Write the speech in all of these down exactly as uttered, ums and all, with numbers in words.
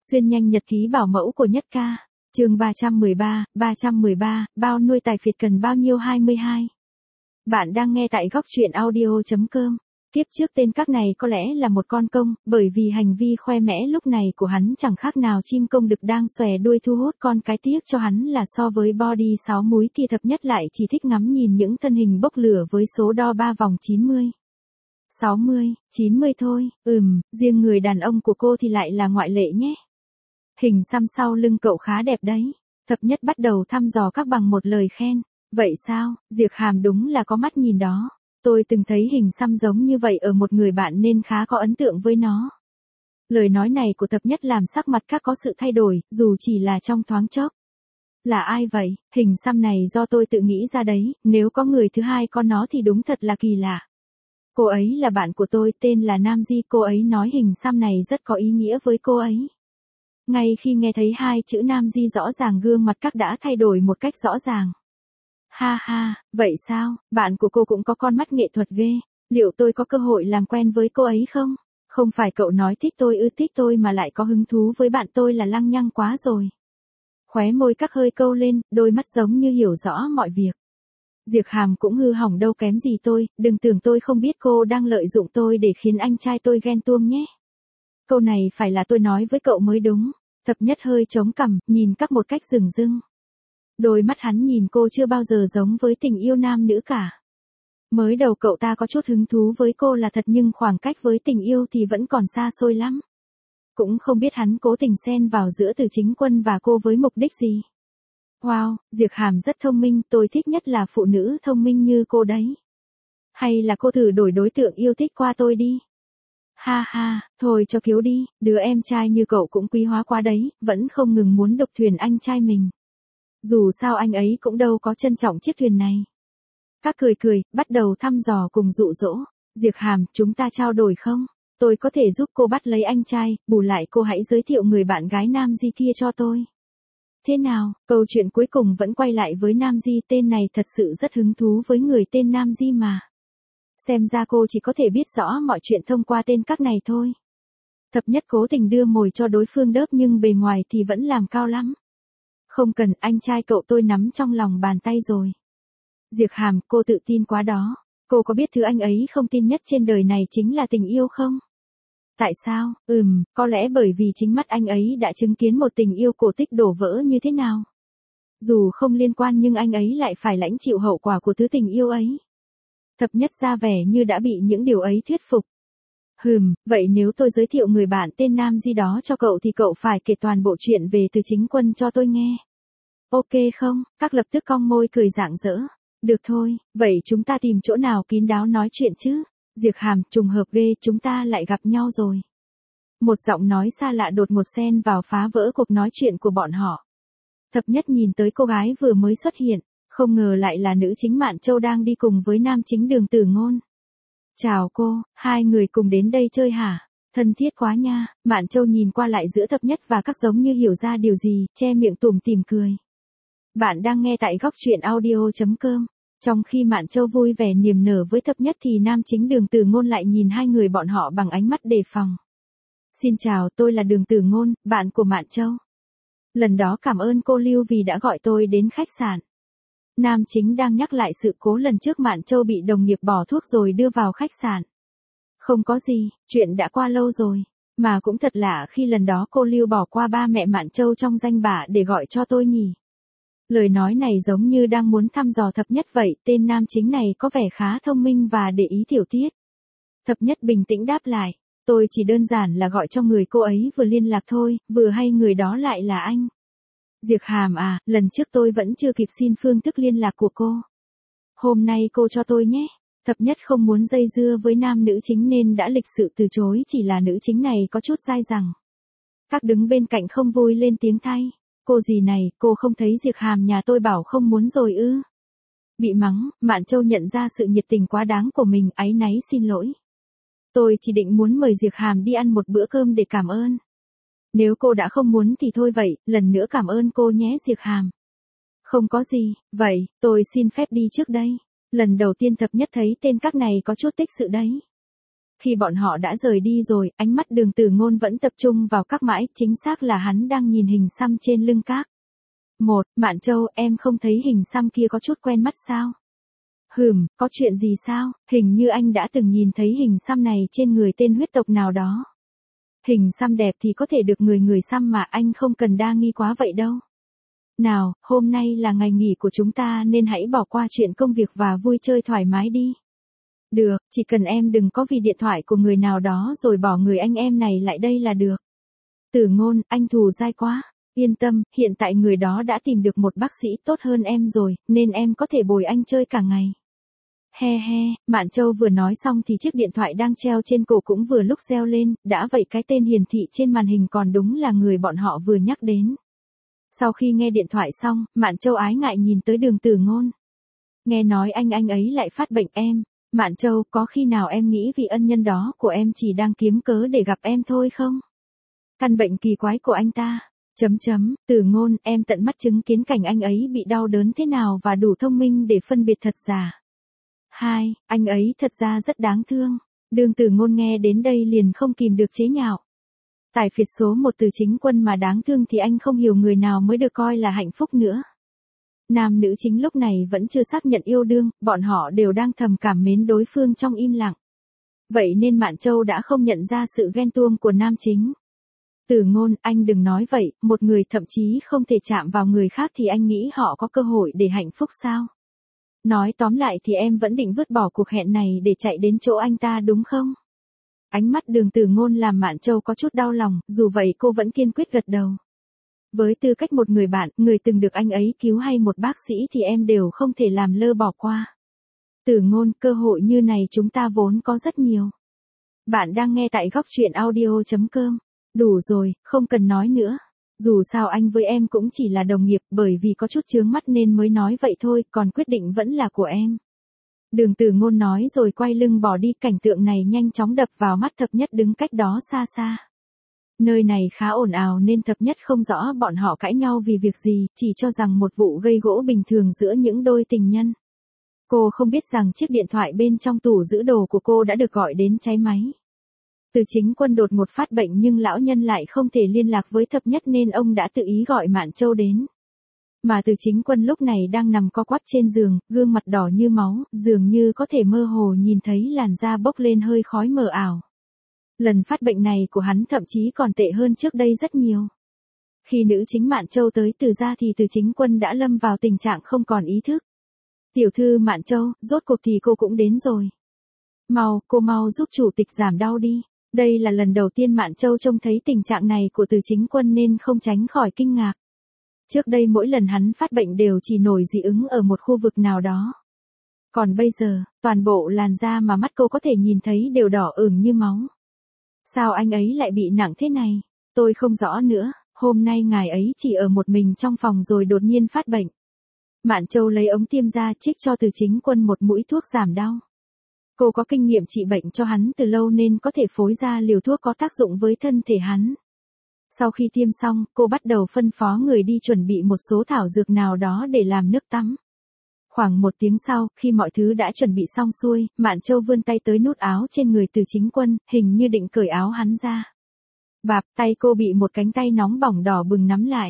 Xuyên nhanh nhật ký bảo mẫu của Nhất Ca. Chương ba trăm mười ba, ba trăm mười ba, bao nuôi tài phiệt cần bao nhiêu hai mươi hai. Bạn đang nghe tại góc truyện audio chấm com. Tiếp trước tên các này có lẽ là một con công, bởi vì hành vi khoe mẽ lúc này của hắn chẳng khác nào chim công đực đang xòe đuôi thu hút con cái, tiếc cho hắn là so với body sáu múi kia Thập Nhất lại chỉ thích ngắm nhìn những thân hình bốc lửa với số đo ba vòng chín mươi. sáu mươi, chín mươi thôi, ừm, riêng người đàn ông của cô thì lại là ngoại lệ nhé. Hình xăm sau lưng cậu khá đẹp đấy. Thập Nhất bắt đầu thăm dò các bằng một lời khen. Vậy sao, Diệp Hàm đúng là có mắt nhìn đó. Tôi từng thấy hình xăm giống như vậy ở một người bạn nên khá có ấn tượng với nó. Lời nói này của Thập Nhất làm sắc mặt các có sự thay đổi, dù chỉ là trong thoáng chốc. Là ai vậy? Hình xăm này do tôi tự nghĩ ra đấy, nếu có người thứ hai có nó thì đúng thật là kỳ lạ. Cô ấy là bạn của tôi, tên là Nam Di, cô ấy nói hình xăm này rất có ý nghĩa với cô ấy. Ngay khi nghe thấy hai chữ Nam Di rõ ràng gương mặt các đã thay đổi một cách rõ ràng. Ha ha, vậy sao, bạn của cô cũng có con mắt nghệ thuật ghê, liệu tôi có cơ hội làm quen với cô ấy không? Không phải cậu nói thích tôi ư, thích tôi mà lại có hứng thú với bạn tôi là lăng nhăng quá rồi. Khóe môi các hơi câu lên, đôi mắt giống như hiểu rõ mọi việc. Diệp Hàm cũng hư hỏng đâu kém gì tôi, đừng tưởng tôi không biết cô đang lợi dụng tôi để khiến anh trai tôi ghen tuông nhé. Câu này phải là tôi nói với cậu mới đúng. Thập Nhất hơi chống cằm, nhìn các một cách rừng rưng. Đôi mắt hắn nhìn cô chưa bao giờ giống với tình yêu nam nữ cả. Mới đầu cậu ta có chút hứng thú với cô là thật, nhưng khoảng cách với tình yêu thì vẫn còn xa xôi lắm. Cũng không biết hắn cố tình xen vào giữa Từ Chính Quân và cô với mục đích gì. Wow, Diệp Hàm rất thông minh, tôi thích nhất là phụ nữ thông minh như cô đấy. Hay là cô thử đổi đối tượng yêu thích qua tôi đi. Ha ha, thôi cho kiếu đi, đứa em trai như cậu cũng quý hóa quá đấy, vẫn không ngừng muốn độc thuyền anh trai mình. Dù sao anh ấy cũng đâu có trân trọng chiếc thuyền này. Các cười cười, bắt đầu thăm dò cùng dụ dỗ. Diệp Hàm, chúng ta trao đổi không? Tôi có thể giúp cô bắt lấy anh trai, bù lại cô hãy giới thiệu người bạn gái Nam Di kia cho tôi. Thế nào, câu chuyện cuối cùng vẫn quay lại với Nam Di, tên này thật sự rất hứng thú với người tên Nam Di mà. Xem ra cô chỉ có thể biết rõ mọi chuyện thông qua tên các này thôi. Thập Nhất cố tình đưa mồi cho đối phương đớp nhưng bề ngoài thì vẫn làm cao lắm. Không cần, anh trai cậu tôi nắm trong lòng bàn tay rồi. Diệp Hàm, cô tự tin quá đó. Cô có biết thứ anh ấy không tin nhất trên đời này chính là tình yêu không? Tại sao? Ừm, có lẽ bởi vì chính mắt anh ấy đã chứng kiến một tình yêu cổ tích đổ vỡ như thế nào. Dù không liên quan nhưng anh ấy lại phải lãnh chịu hậu quả của thứ tình yêu ấy. Thập Nhất ra vẻ như đã bị những điều ấy thuyết phục. Hừm, vậy nếu tôi giới thiệu người bạn tên Nam Di đó cho cậu thì cậu phải kể toàn bộ chuyện về Từ Chính Quân cho tôi nghe. Ok không? Các lập tức cong môi cười rạng rỡ. Được thôi, vậy chúng ta tìm chỗ nào kín đáo nói chuyện chứ? Diệp Hàm, trùng hợp ghê, chúng ta lại gặp nhau rồi. Một giọng nói xa lạ đột ngột xen vào phá vỡ cuộc nói chuyện của bọn họ. Thập Nhất nhìn tới cô gái vừa mới xuất hiện, không ngờ lại là nữ chính Mạn Châu đang đi cùng với nam chính Đường Tử Ngôn. Chào cô, hai người cùng đến đây chơi hả? Thân thiết quá nha. Mạn Châu nhìn qua lại giữa Thập Nhất và các giống như hiểu ra điều gì, che miệng tủm tỉm cười. Bạn đang nghe tại góc truyện audio chấm com. Trong khi Mạn Châu vui vẻ niềm nở với Thập Nhất thì nam chính Đường Tử Ngôn lại nhìn hai người bọn họ bằng ánh mắt đề phòng. Xin chào, tôi là Đường Tử Ngôn, bạn của Mạn Châu. Lần đó cảm ơn cô Lưu vì đã gọi tôi đến khách sạn. Nam chính đang nhắc lại sự cố lần trước Mạn Châu bị đồng nghiệp bỏ thuốc rồi đưa vào khách sạn. Không có gì, chuyện đã qua lâu rồi. Mà cũng thật lạ khi lần đó cô Lưu bỏ qua ba mẹ Mạn Châu trong danh bạ để gọi cho tôi nhỉ. Lời nói này giống như đang muốn thăm dò Thập Nhất vậy, tên nam chính này có vẻ khá thông minh và để ý tiểu tiết. Thập Nhất bình tĩnh đáp lại, tôi chỉ đơn giản là gọi cho người cô ấy vừa liên lạc thôi, vừa hay người đó lại là anh. Diệp Hàm à, lần trước tôi vẫn chưa kịp xin phương thức liên lạc của cô. Hôm nay cô cho tôi nhé. Thập Nhất không muốn dây dưa với nam nữ chính nên đã lịch sự từ chối, chỉ là nữ chính này có chút dai dẳng. Các đứng bên cạnh không vui lên tiếng thay. Cô gì này, cô không thấy Diệp Hàm nhà tôi bảo không muốn rồi ư? Bị mắng, Mạn Châu nhận ra sự nhiệt tình quá đáng của mình, áy náy xin lỗi. Tôi chỉ định muốn mời Diệp Hàm đi ăn một bữa cơm để cảm ơn. Nếu cô đã không muốn thì thôi vậy, lần nữa cảm ơn cô nhé Diệp Hàm. Không có gì, vậy, tôi xin phép đi trước đây. Lần đầu tiên Thập Nhất thấy tên các này có chút tích sự đấy. Khi bọn họ đã rời đi rồi, ánh mắt Đường Tử Ngôn vẫn tập trung vào các mãi, chính xác là hắn đang nhìn hình xăm trên lưng các. Một, Mạn Châu, em không thấy hình xăm kia có chút quen mắt sao? Hừm, có chuyện gì sao? Hình như anh đã từng nhìn thấy hình xăm này trên người tên huyết tộc nào đó. Hình xăm đẹp thì có thể được người người xăm mà, anh không cần đa nghi quá vậy đâu. Nào, hôm nay là ngày nghỉ của chúng ta nên hãy bỏ qua chuyện công việc và vui chơi thoải mái đi. Được, chỉ cần em đừng có vì điện thoại của người nào đó rồi bỏ người anh em này lại đây là được. Tử Ngôn, anh thù dai quá. Yên tâm, hiện tại người đó đã tìm được một bác sĩ tốt hơn em rồi, nên em có thể bồi anh chơi cả ngày. He he, Mạn Châu vừa nói xong thì chiếc điện thoại đang treo trên cổ cũng vừa lúc reo lên, đã vậy cái tên hiển thị trên màn hình còn đúng là người bọn họ vừa nhắc đến. Sau khi nghe điện thoại xong, Mạn Châu ái ngại nhìn tới Đường Tử Ngôn. Nghe nói anh anh ấy lại phát bệnh em. Mạn Châu, có khi nào em nghĩ vì ân nhân đó của em chỉ đang kiếm cớ để gặp em thôi không? Căn bệnh kỳ quái của anh ta. Chấm chấm, Tử Ngôn, em tận mắt chứng kiến cảnh anh ấy bị đau đớn thế nào và đủ thông minh để phân biệt thật giả. Hai, anh ấy thật ra rất đáng thương. Đường Tử Ngôn nghe đến đây liền không kìm được chế nhạo. Tài phiệt số một Từ Chính Quân mà đáng thương thì anh không hiểu người nào mới được coi là hạnh phúc nữa. Nam nữ chính lúc này vẫn chưa xác nhận yêu đương, bọn họ đều đang thầm cảm mến đối phương trong im lặng. Vậy nên Mạn Châu đã không nhận ra sự ghen tuông của nam chính. Tử Ngôn, anh đừng nói vậy, một người thậm chí không thể chạm vào người khác thì anh nghĩ họ có cơ hội để hạnh phúc sao? Nói tóm lại thì em vẫn định vứt bỏ cuộc hẹn này để chạy đến chỗ anh ta đúng không? Ánh mắt Đường Tử Ngôn làm Mạn Châu có chút đau lòng, dù vậy cô vẫn kiên quyết gật đầu. Với tư cách một người bạn, người từng được anh ấy cứu hay một bác sĩ thì em đều không thể làm lơ bỏ qua. Tử Ngôn, cơ hội như này chúng ta vốn có rất nhiều. Bạn đang nghe tại góc truyện audio chấm com. Đủ rồi, không cần nói nữa. Dù sao anh với em cũng chỉ là đồng nghiệp, bởi vì có chút chướng mắt nên mới nói vậy thôi, còn quyết định vẫn là của em. Đường Tử Ngôn nói rồi quay lưng bỏ đi, cảnh tượng này nhanh chóng đập vào mắt Thập Nhất đứng cách đó xa xa. Nơi này khá ồn ào nên Thập Nhất không rõ bọn họ cãi nhau vì việc gì, chỉ cho rằng một vụ gây gỗ bình thường giữa những đôi tình nhân. Cô không biết rằng chiếc điện thoại bên trong tủ giữ đồ của cô đã được gọi đến cháy máy. Từ Chính Quân đột ngột phát bệnh nhưng lão nhân lại không thể liên lạc với Thập Nhất nên ông đã tự ý gọi Mạn Châu đến. Mà Từ Chính Quân lúc này đang nằm co quắp trên giường, gương mặt đỏ như máu, dường như có thể mơ hồ nhìn thấy làn da bốc lên hơi khói mờ ảo. Lần phát bệnh này của hắn thậm chí còn tệ hơn trước đây rất nhiều. Khi nữ chính Mạn Châu tới Từ gia thì Từ Chính Quân đã lâm vào tình trạng không còn ý thức. Tiểu thư Mạn Châu, rốt cuộc thì cô cũng đến rồi. Mau, cô mau giúp chủ tịch giảm đau đi. Đây là lần đầu tiên Mạn Châu trông thấy tình trạng này của Từ Chính Quân nên không tránh khỏi kinh ngạc. Trước đây mỗi lần hắn phát bệnh đều chỉ nổi dị ứng ở một khu vực nào đó. Còn bây giờ, toàn bộ làn da mà mắt cô có thể nhìn thấy đều đỏ ửng như máu. Sao anh ấy lại bị nặng thế này? Tôi không rõ nữa, hôm nay ngài ấy chỉ ở một mình trong phòng rồi đột nhiên phát bệnh. Mạn Châu lấy ống tiêm ra trích cho Từ Chính Quân một mũi thuốc giảm đau. Cô có kinh nghiệm trị bệnh cho hắn từ lâu nên có thể phối ra liều thuốc có tác dụng với thân thể hắn. Sau khi tiêm xong, cô bắt đầu phân phó người đi chuẩn bị một số thảo dược nào đó để làm nước tắm. Khoảng một tiếng sau, khi mọi thứ đã chuẩn bị xong xuôi, Mạn Châu vươn tay tới nút áo trên người Từ Chính Quân, hình như định cởi áo hắn ra. Bạp, tay cô bị một cánh tay nóng bỏng đỏ bừng nắm lại.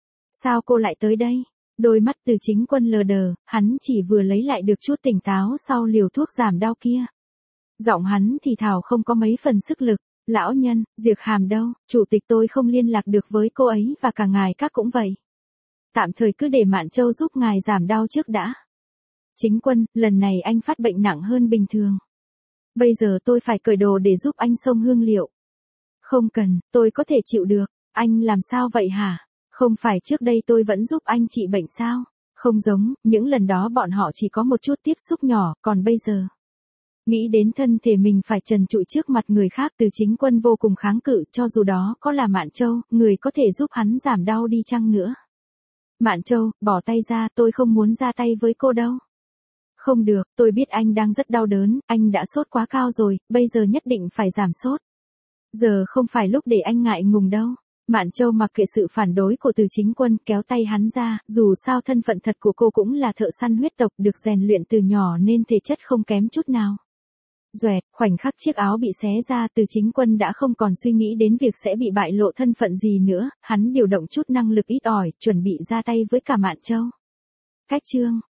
Sao cô lại tới đây? Đôi mắt Từ Chính Quân lờ đờ, hắn chỉ vừa lấy lại được chút tỉnh táo sau liều thuốc giảm đau kia. Giọng hắn thì thào không có mấy phần sức lực. Lão nhân, Diệp Hàm đâu, chủ tịch tôi không liên lạc được với cô ấy và cả ngài các cũng vậy. Tạm thời cứ để Mạn Châu giúp ngài giảm đau trước đã. Chính Quân, lần này anh phát bệnh nặng hơn bình thường. Bây giờ tôi phải cởi đồ để giúp anh xông hương liệu. Không cần, tôi có thể chịu được. Anh làm sao vậy hả? Không phải trước đây tôi vẫn giúp anh trị bệnh sao? Không giống, những lần đó bọn họ chỉ có một chút tiếp xúc nhỏ, còn bây giờ. Nghĩ đến thân thể mình phải trần trụi trước mặt người khác, Từ Chính Quân vô cùng kháng cự, cho dù đó có là Mạn Châu, người có thể giúp hắn giảm đau đi chăng nữa. Mạn Châu, bỏ tay ra, tôi không muốn ra tay với cô đâu. Không được, tôi biết anh đang rất đau đớn, anh đã sốt quá cao rồi, bây giờ nhất định phải giảm sốt. Giờ không phải lúc để anh ngại ngùng đâu. Mạn Châu mặc kệ sự phản đối của Từ Chính Quân, kéo tay hắn ra, dù sao thân phận thật của cô cũng là thợ săn huyết tộc được rèn luyện từ nhỏ nên thể chất không kém chút nào. Doẹt, khoảnh khắc chiếc áo bị xé ra, Từ Chính Quân đã không còn suy nghĩ đến việc sẽ bị bại lộ thân phận gì nữa, hắn điều động chút năng lực ít ỏi, chuẩn bị ra tay với cả Mạn Châu. Cách chương